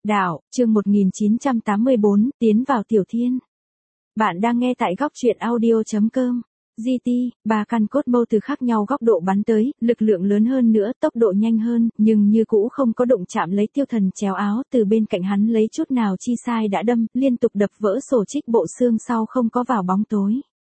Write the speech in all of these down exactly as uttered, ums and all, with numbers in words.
Đạo, chương một nghìn chín trăm tám mươi bốn, tiến vào tiểu thiên. Bạn đang nghe tại góc truyện audio chấm com. giê tê, ba căn cốt mâu từ khác nhau góc độ bắn tới, lực lượng lớn hơn nữa, tốc độ nhanh hơn, nhưng như cũ không có đụng chạm lấy Tiêu Thần chéo áo từ bên cạnh hắn lấy chút nào chi sai đã đâm, liên tục đập vỡ sổ trích bộ xương sau không có vào bóng tối.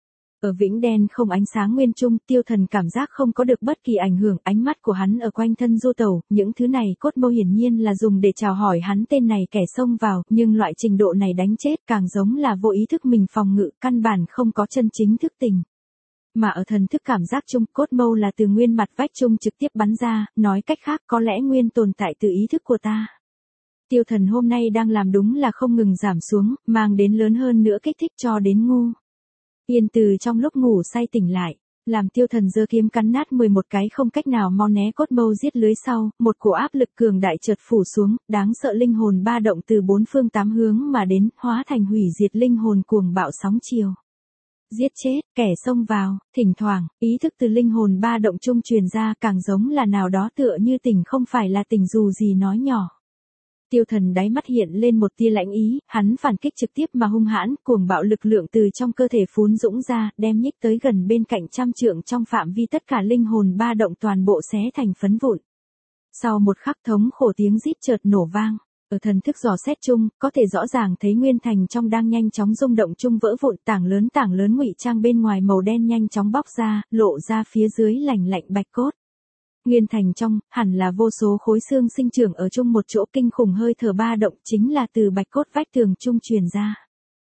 Ở vĩnh đen không ánh sáng nguyên trung, Tiêu Thần cảm giác không có được bất kỳ ảnh hưởng, ánh mắt của hắn ở quanh thân du tẩu, những thứ này cốt mâu hiển nhiên là dùng để chào hỏi hắn tên này kẻ xông vào, nhưng loại trình độ này đánh chết càng giống là vô ý thức mình phòng ngự, căn bản không có chân chính thức tình. Mà ở thần thức cảm giác chung, cốt mâu là từ nguyên mặt vách chung trực tiếp bắn ra, nói cách khác có lẽ nguyên tồn tại từ ý thức của ta. Tiêu Thần hôm nay đang làm đúng là không ngừng giảm xuống, mang đến lớn hơn nữa kích thích cho đến ngu. Yên từ trong lúc ngủ say tỉnh lại, làm Tiêu Thần giơ kiếm cắn nát mười một cái không cách nào mau né cốt mâu giết lưới sau, một cổ áp lực cường đại chợt phủ xuống, đáng sợ linh hồn ba động từ bốn phương tám hướng mà đến, hóa thành hủy diệt linh hồn cuồng bạo sóng chiều. Giết chết, kẻ xông vào, thỉnh thoảng, ý thức từ linh hồn ba động trung truyền ra càng giống là nào đó tựa như tỉnh không phải là tỉnh dù gì nói nhỏ. Tiêu Thần đáy mắt hiện lên một tia lãnh ý, hắn phản kích trực tiếp mà hung hãn, cuồng bạo lực lượng từ trong cơ thể phún dũng ra, đem nhích tới gần bên cạnh trăm trượng trong phạm vi tất cả linh hồn ba động toàn bộ xé thành phấn vụn. Sau một khắc thống khổ tiếng rít chợt nổ vang, ở thần thức dò xét chung, có thể rõ ràng thấy nguyên thành trong đang nhanh chóng rung động chung vỡ vụn, tảng lớn tảng lớn ngụy trang bên ngoài màu đen nhanh chóng bóc ra, lộ ra phía dưới lành lạnh bạch cốt. Nguyên thành trong, hẳn là vô số khối xương sinh trưởng ở chung một chỗ, kinh khủng hơi thở ba động chính là từ bạch cốt vách tường chung truyền ra.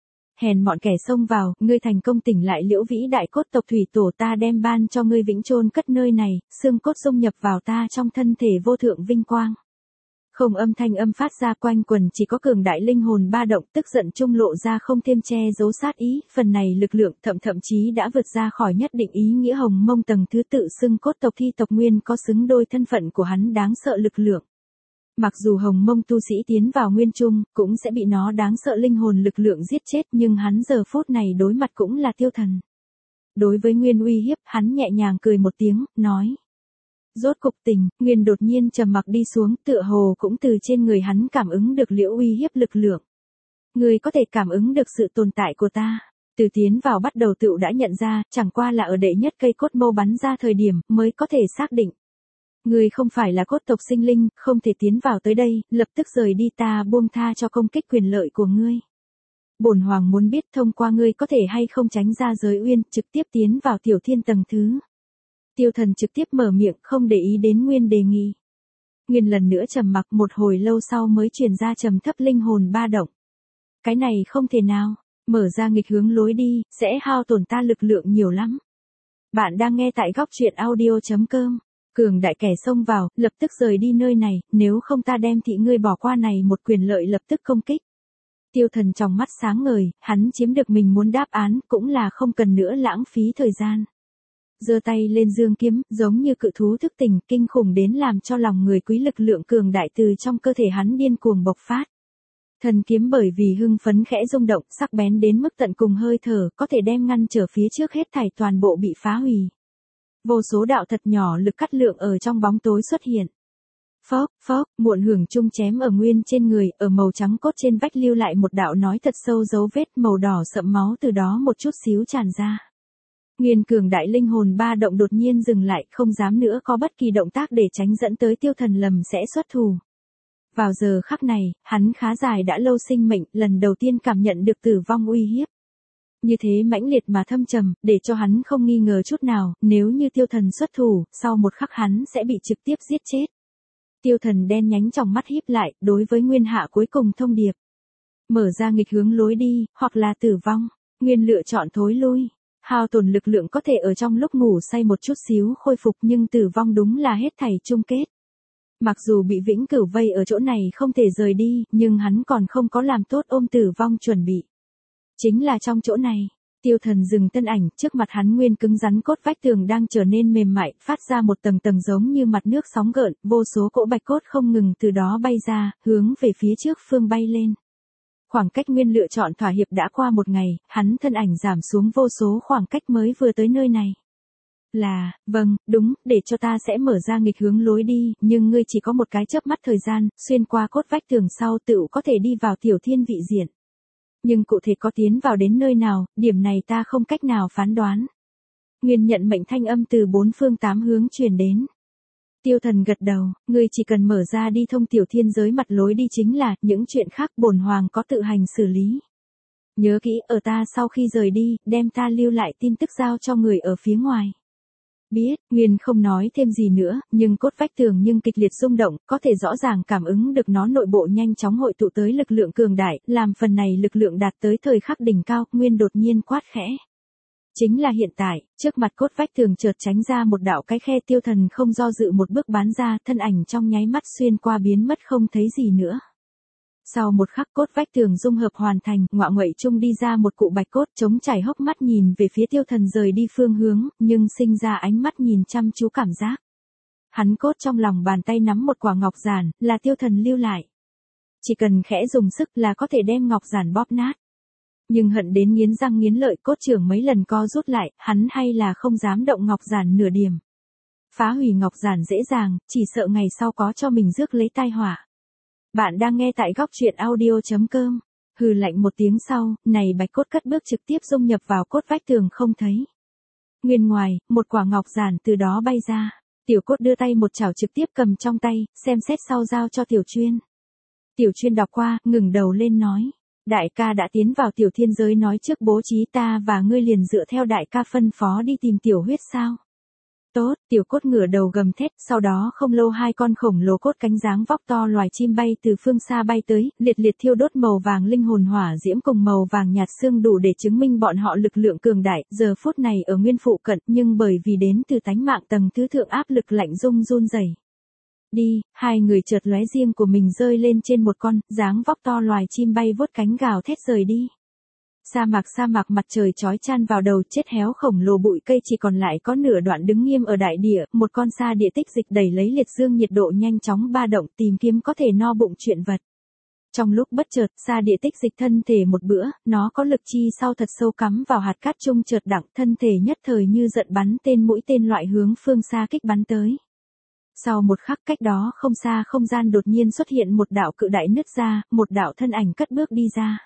Hèn mọn kẻ xông vào, ngươi thành công tỉnh lại Liễu vĩ đại cốt tộc thủy tổ, ta đem ban cho ngươi vĩnh chôn cất nơi này, xương cốt dung nhập vào ta trong thân thể vô thượng vinh quang. Không âm thanh âm phát ra quanh quần, chỉ có cường đại linh hồn ba động, tức giận trung lộ ra không thêm che giấu sát ý, phần này lực lượng thậm thậm chí đã vượt ra khỏi nhất định ý nghĩa hồng mông tầng thứ tự xưng cốt tộc thi tộc nguyên có xứng đôi thân phận của hắn đáng sợ lực lượng. Mặc dù hồng mông tu sĩ tiến vào nguyên trung, cũng sẽ bị nó đáng sợ linh hồn lực lượng giết chết, nhưng hắn giờ phút này đối mặt cũng là Tiêu Thần. Đối với nguyên uy hiếp, hắn nhẹ nhàng cười một tiếng, nói. Rốt cục tỉnh, Nguyên đột nhiên trầm mặc đi xuống, tựa hồ cũng từ trên người hắn cảm ứng được Liễu uy hiếp lực lượng. Ngươi có thể cảm ứng được sự tồn tại của ta. Từ tiến vào bắt đầu tựu đã nhận ra, chẳng qua là ở đệ nhất cây cốt mâu bắn ra thời điểm, mới có thể xác định. Ngươi không phải là cốt tộc sinh linh, không thể tiến vào tới đây, lập tức rời đi, ta buông tha cho công kích quyền lợi của ngươi. Bổn hoàng muốn biết thông qua ngươi có thể hay không tránh ra giới uyên, trực tiếp tiến vào tiểu thiên tầng thứ. Tiêu Thần trực tiếp mở miệng, không để ý đến Nguyên đề nghị. Nguyên lần nữa trầm mặc, một hồi lâu sau mới truyền ra trầm thấp linh hồn ba động. Cái này không thể nào, mở ra nghịch hướng lối đi, sẽ hao tổn ta lực lượng nhiều lắm. Bạn đang nghe tại góc truyện audio chấm com. Cường đại kẻ xông vào, lập tức rời đi nơi này, nếu không ta đem thị ngươi bỏ qua này một quyền lợi lập tức công kích. Tiêu Thần trong mắt sáng ngời, hắn chiếm được mình muốn đáp án, cũng là không cần nữa lãng phí thời gian. Giơ tay lên dương kiếm, giống như cự thú thức tỉnh, kinh khủng đến làm cho lòng người quý lực lượng cường đại từ trong cơ thể hắn điên cuồng bộc phát. Thần kiếm bởi vì hưng phấn khẽ rung động, sắc bén đến mức tận cùng hơi thở, có thể đem ngăn trở phía trước hết thảy toàn bộ bị phá hủy. Vô số đạo thật nhỏ lực cắt lượng ở trong bóng tối xuất hiện. Phốc, phốc, muộn hưởng chung chém ở Nguyên trên người, ở màu trắng cốt trên vách lưu lại một đạo nói thật sâu dấu vết màu đỏ sậm máu từ đó một chút xíu tràn ra. Nguyên cường đại linh hồn ba động đột nhiên dừng lại, không dám nữa có bất kỳ động tác để tránh dẫn tới Tiêu Thần lầm sẽ xuất thủ. Vào giờ khắc này, hắn khá dài đã lâu sinh mệnh, lần đầu tiên cảm nhận được tử vong uy hiếp. Như thế mãnh liệt mà thâm trầm, để cho hắn không nghi ngờ chút nào, nếu như Tiêu Thần xuất thủ, sau một khắc hắn sẽ bị trực tiếp giết chết. Tiêu Thần đen nhánh trong mắt híp lại, đối với Nguyên hạ cuối cùng thông điệp. Mở ra nghịch hướng lối đi, hoặc là tử vong, Nguyên lựa chọn thối lui. Hao tổn lực lượng có thể ở trong lúc ngủ say một chút xíu khôi phục, nhưng tử vong đúng là hết thảy chung kết. Mặc dù bị vĩnh cửu vây ở chỗ này không thể rời đi, nhưng hắn còn không có làm tốt ôm tử vong chuẩn bị. Chính là trong chỗ này, Tiêu Thần dừng thân ảnh, trước mặt hắn nguyên cứng rắn cốt vách tường đang trở nên mềm mại, phát ra một tầng tầng giống như mặt nước sóng gợn, vô số cỗ bạch cốt không ngừng từ đó bay ra, hướng về phía trước phương bay lên. Khoảng cách Nguyên lựa chọn thỏa hiệp đã qua một ngày, hắn thân ảnh giảm xuống vô số khoảng cách mới vừa tới nơi này. Là, vâng, đúng, để cho ta sẽ mở ra nghịch hướng lối đi, nhưng ngươi chỉ có một cái chớp mắt thời gian, xuyên qua cốt vách tường sau tựu có thể đi vào tiểu thiên vị diện. Nhưng cụ thể có tiến vào đến nơi nào, điểm này ta không cách nào phán đoán. Nguyên nhận mệnh thanh âm từ bốn phương tám hướng truyền đến. Tiêu Thần gật đầu, ngươi chỉ cần mở ra đi thông tiểu thiên giới mặt lối đi chính là, những chuyện khác bổn hoàng có tự hành xử lý. Nhớ kỹ, ở ta sau khi rời đi, đem ta lưu lại tin tức giao cho người ở phía ngoài. Biết, Nguyên không nói thêm gì nữa, nhưng cốt vách tường nhưng kịch liệt rung động, có thể rõ ràng cảm ứng được nó nội bộ nhanh chóng hội tụ tới lực lượng cường đại, làm phần này lực lượng đạt tới thời khắc đỉnh cao, Nguyên đột nhiên quát khẽ. Chính là hiện tại, trước mặt cốt vách tường chợt tránh ra một đạo cái khe, Tiêu Thần không do dự một bước bắn ra, thân ảnh trong nháy mắt xuyên qua biến mất không thấy gì nữa. Sau một khắc cốt vách tường dung hợp hoàn thành, ngọa nguậy trung đi ra một cụ bạch cốt trống trải hốc mắt nhìn về phía Tiêu Thần rời đi phương hướng, nhưng sinh ra ánh mắt nhìn chăm chú cảm giác. Hắn cốt trong lòng bàn tay nắm một quả ngọc giản, là Tiêu Thần lưu lại. Chỉ cần khẽ dùng sức là có thể đem ngọc giản bóp nát. Nhưng hận đến nghiến răng nghiến lợi, cốt trưởng mấy lần co rút lại, hắn hay là không dám động ngọc giản nửa điểm. Phá hủy ngọc giản dễ dàng, chỉ sợ ngày sau có cho mình rước lấy tai họa. Bạn đang nghe tại góc truyện audio chấm com. Hừ lạnh một tiếng sau, này bạch cốt cất bước trực tiếp dung nhập vào cốt vách tường không thấy. Nguyên ngoài, một quả ngọc giản từ đó bay ra. Tiểu cốt đưa tay một chảo trực tiếp cầm trong tay, xem xét sau giao cho Tiểu Chuyên. Tiểu Chuyên đọc qua, ngừng đầu lên nói. Đại ca đã tiến vào tiểu thiên giới nói trước bố trí ta và ngươi liền dựa theo đại ca phân phó đi tìm tiểu huyết sao. Tốt, tiểu cốt ngửa đầu gầm thét, sau đó không lâu hai con khổng lồ cốt cánh dáng vóc to loài chim bay từ phương xa bay tới, liệt liệt thiêu đốt màu vàng linh hồn hỏa diễm cùng màu vàng nhạt xương đủ để chứng minh bọn họ lực lượng cường đại, giờ phút này ở nguyên phụ cận, nhưng bởi vì đến từ tánh mạng tầng thứ thượng áp lực lạnh rung run rẩy. Đi, hai người chợt lóe riêng của mình rơi lên trên một con, dáng vóc to loài chim bay vuốt cánh gào thét rời đi. Sa mạc sa mạc mặt trời chói chan vào đầu, chết héo khổng lồ bụi cây chỉ còn lại có nửa đoạn đứng nghiêm ở đại địa, một con sa địa tích dịch đẩy lấy liệt dương nhiệt độ nhanh chóng ba động tìm kiếm có thể no bụng chuyện vật. Trong lúc bất chợt, sa địa tích dịch thân thể một bữa, nó có lực chi sau thật sâu cắm vào hạt cát trung chợt đặng, thân thể nhất thời như giận bắn tên mũi tên loại hướng phương xa kích bắn tới. Sau một khắc cách đó không xa không gian đột nhiên xuất hiện một đạo cự đại nứt ra, một đạo thân ảnh cất bước đi ra.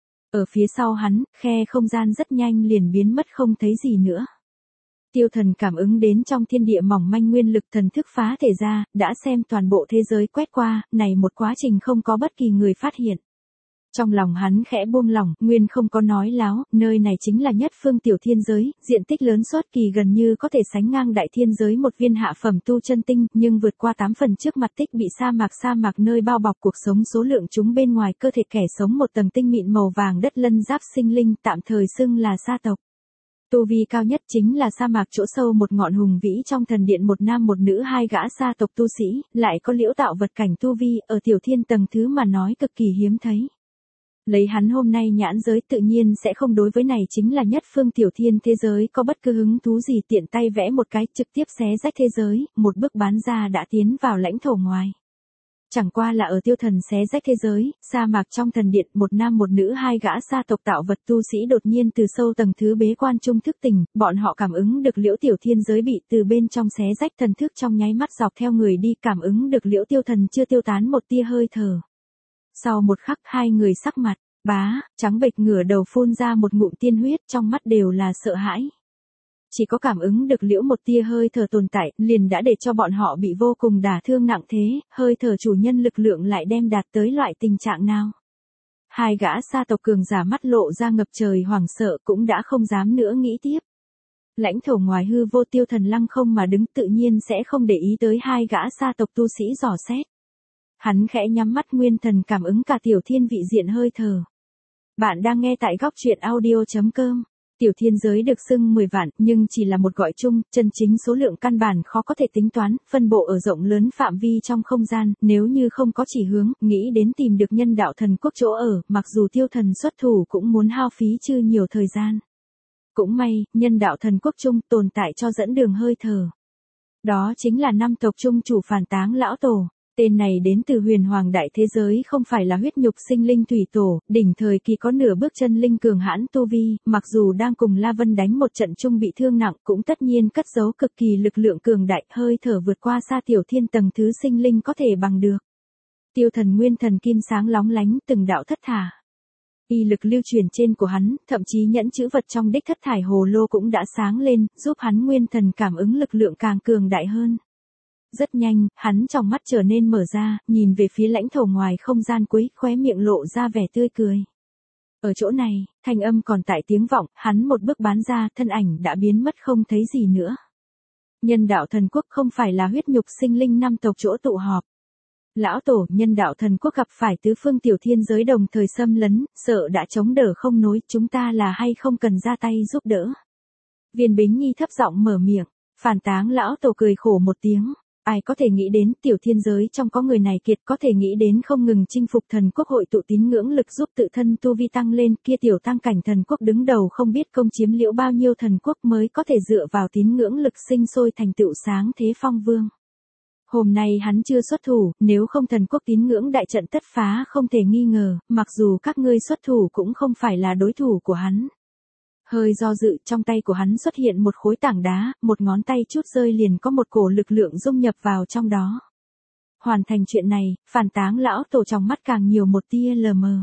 Ở phía sau hắn, khe không gian rất nhanh liền biến mất không thấy gì nữa. Tiêu Thần cảm ứng đến trong thiên địa mỏng manh nguyên lực thần thức phá thể ra, đã xem toàn bộ thế giới quét qua, này một quá trình không có bất kỳ người phát hiện. Trong lòng hắn khẽ buông lỏng, Nguyên không có nói láo, nơi này chính là nhất phương tiểu thiên giới, diện tích lớn suốt kỳ gần như có thể sánh ngang đại thiên giới một viên hạ phẩm tu chân tinh, nhưng vượt qua tám phần trước mặt tích bị sa mạc sa mạc nơi bao bọc cuộc sống số lượng chúng bên ngoài cơ thể kẻ sống một tầng tinh mịn màu vàng đất lân giáp sinh linh tạm thời xưng là sa tộc. Tu vi cao nhất chính là sa mạc chỗ sâu một ngọn hùng vĩ trong thần điện một nam một nữ hai gã sa tộc tu sĩ, lại có liễu tạo vật cảnh tu vi ở tiểu thiên tầng thứ mà nói cực kỳ hiếm thấy. Lấy hắn hôm nay nhãn giới tự nhiên sẽ không đối với này chính là nhất phương tiểu thiên thế giới có bất cứ hứng thú gì tiện tay vẽ một cái trực tiếp xé rách thế giới, một bước bán ra đã tiến vào lãnh thổ ngoài. Chẳng qua là ở Tiêu Thần xé rách thế giới, sa mạc trong thần điện một nam một nữ hai gã sa tộc tạo vật tu sĩ đột nhiên từ sâu tầng thứ bế quan trung thức tỉnh, bọn họ cảm ứng được liễu tiểu thiên giới bị từ bên trong xé rách thần thức trong nháy mắt dọc theo người đi cảm ứng được liễu Tiêu Thần chưa tiêu tán một tia hơi thở. Sau một khắc hai người sắc mặt, bá, trắng bệch ngửa đầu phun ra một ngụm tiên huyết trong mắt đều là sợ hãi. Chỉ có cảm ứng được liễu một tia hơi thở tồn tại, liền đã để cho bọn họ bị vô cùng đả thương nặng thế, hơi thở chủ nhân lực lượng lại đem đạt tới loại tình trạng nào. Hai gã sa tộc cường giả mắt lộ ra ngập trời hoảng sợ cũng đã không dám nữa nghĩ tiếp. Lãnh thổ ngoài hư vô Tiêu Thần lăng không mà đứng tự nhiên sẽ không để ý tới hai gã sa tộc tu sĩ dò xét. Hắn khẽ nhắm mắt nguyên thần cảm ứng cả tiểu thiên vị diện hơi thở. Bạn đang nghe tại góc truyện audio chấm com. Tiểu thiên giới được xưng mười vạn, nhưng chỉ là một gọi chung, chân chính số lượng căn bản khó có thể tính toán, phân bộ ở rộng lớn phạm vi trong không gian, nếu như không có chỉ hướng, nghĩ đến tìm được nhân đạo thần quốc chỗ ở, mặc dù Tiêu Thần xuất thủ cũng muốn hao phí chưa nhiều thời gian. Cũng may, nhân đạo thần quốc chung tồn tại cho dẫn đường hơi thở. Đó chính là năm tộc chung chủ phản táng lão tổ. T Tên này đến từ huyền hoàng đại thế giới, không phải là huyết nhục sinh linh thủy tổ, đỉnh thời kỳ có nửa bước chân linh cường hãn tu vi, mặc dù đang cùng La Vân đánh một trận chung bị thương nặng, cũng tất nhiên cất giấu cực kỳ lực lượng cường đại, hơi thở vượt qua xa tiểu thiên tầng thứ sinh linh có thể bằng được. Tiêu thần nguyên thần kim sáng lóng lánh, từng đạo thất thả. Y lực lưu truyền trên của hắn, thậm chí nhẫn chữ vật trong đích thất thải hồ lô cũng đã sáng lên, giúp hắn nguyên thần cảm ứng lực lượng càng cường đại hơn. Rất nhanh, hắn trong mắt trở nên mở ra, nhìn về phía lãnh thổ ngoài không gian cuối, khóe miệng lộ ra vẻ tươi cười. Ở chỗ này, thanh âm còn tại tiếng vọng, hắn một bước bán ra, thân ảnh đã biến mất không thấy gì nữa. Nhân đạo thần quốc không phải là huyết nhục sinh linh năm tộc chỗ tụ họp. Lão tổ, nhân đạo thần quốc gặp phải tứ phương tiểu thiên giới đồng thời xâm lấn, sợ đã chống đỡ không nối, chúng ta là hay không cần ra tay giúp đỡ. Viên Bính Nhi thấp giọng mở miệng, phản táng lão tổ cười khổ một tiếng. Ai có thể nghĩ đến tiểu thiên giới trong có người này kiệt, có thể nghĩ đến không ngừng chinh phục thần quốc hội tụ tín ngưỡng lực giúp tự thân tu vi tăng lên, kia tiểu tăng cảnh thần quốc đứng đầu không biết công chiếm liễu bao nhiêu thần quốc mới có thể dựa vào tín ngưỡng lực sinh sôi thành tựu sáng thế phong vương. Hôm nay hắn chưa xuất thủ, nếu không thần quốc tín ngưỡng đại trận tất phá không thể nghi ngờ, mặc dù các ngươi xuất thủ cũng không phải là đối thủ của hắn. Hơi do dự, trong tay của hắn xuất hiện một khối tảng đá, một ngón tay chút rơi liền có một cổ lực lượng dung nhập vào trong đó. Hoàn thành chuyện này, phản táng lão tổ trong mắt càng nhiều một tia lờ mờ.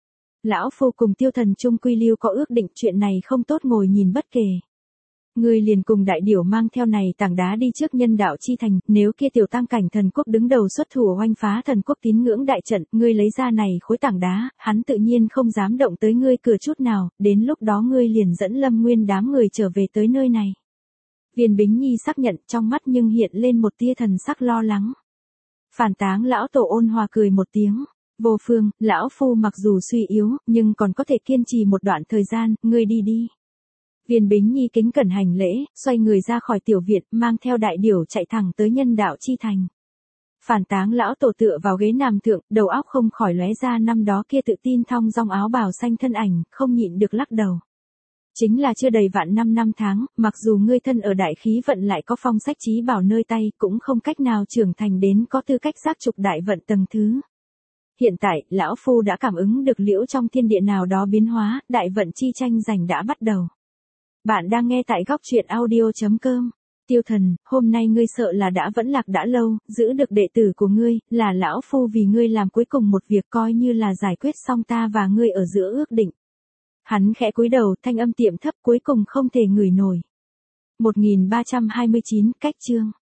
Lão phu cùng tiêu thần chung quy lưu có ước định, chuyện này không tốt ngồi nhìn bất kể. Ngươi liền cùng đại điểu mang theo này tảng đá đi trước nhân đạo chi thành, nếu kia tiểu tăng cảnh thần quốc đứng đầu xuất thủ oanh phá thần quốc tín ngưỡng đại trận, ngươi lấy ra này khối tảng đá, hắn tự nhiên không dám động tới ngươi cửa chút nào, đến lúc đó ngươi liền dẫn Lâm Nguyên đám người trở về tới nơi này. Viên Bính Nhi xác nhận, trong mắt nhưng hiện lên một tia thần sắc lo lắng. Phản táng lão tổ ôn hòa cười một tiếng, vô phương, lão phu mặc dù suy yếu, nhưng còn có thể kiên trì một đoạn thời gian, ngươi đi đi. Viên Bính Nhi kính cẩn hành lễ, xoay người ra khỏi tiểu viện, mang theo đại điểu chạy thẳng tới nhân đạo chi thành. Phản táng lão tổ tựa vào ghế nằm thượng, đầu óc không khỏi lóe ra năm đó kia tự tin thong dong áo bào xanh thân ảnh, không nhịn được lắc đầu. Chính là chưa đầy vạn năm năm tháng, mặc dù ngươi thân ở đại khí vận lại có phong sách trí bảo nơi tay, cũng không cách nào trưởng thành đến có tư cách giác trục đại vận tầng thứ. Hiện tại, lão phu đã cảm ứng được liễu trong thiên địa nào đó biến hóa, đại vận chi tranh giành đã bắt đầu. Bạn đang nghe tại góc truyện audio chấm com. Tiêu thần, hôm nay ngươi sợ là đã vẫn lạc đã lâu, giữ được đệ tử của ngươi, là lão phu vì ngươi làm cuối cùng một việc coi như là giải quyết xong ta và ngươi ở giữa ước định. Hắn khẽ cúi đầu, thanh âm tiệm thấp cuối cùng không thể ngửi nổi. một nghìn ba trăm hai mươi chín, cách chương.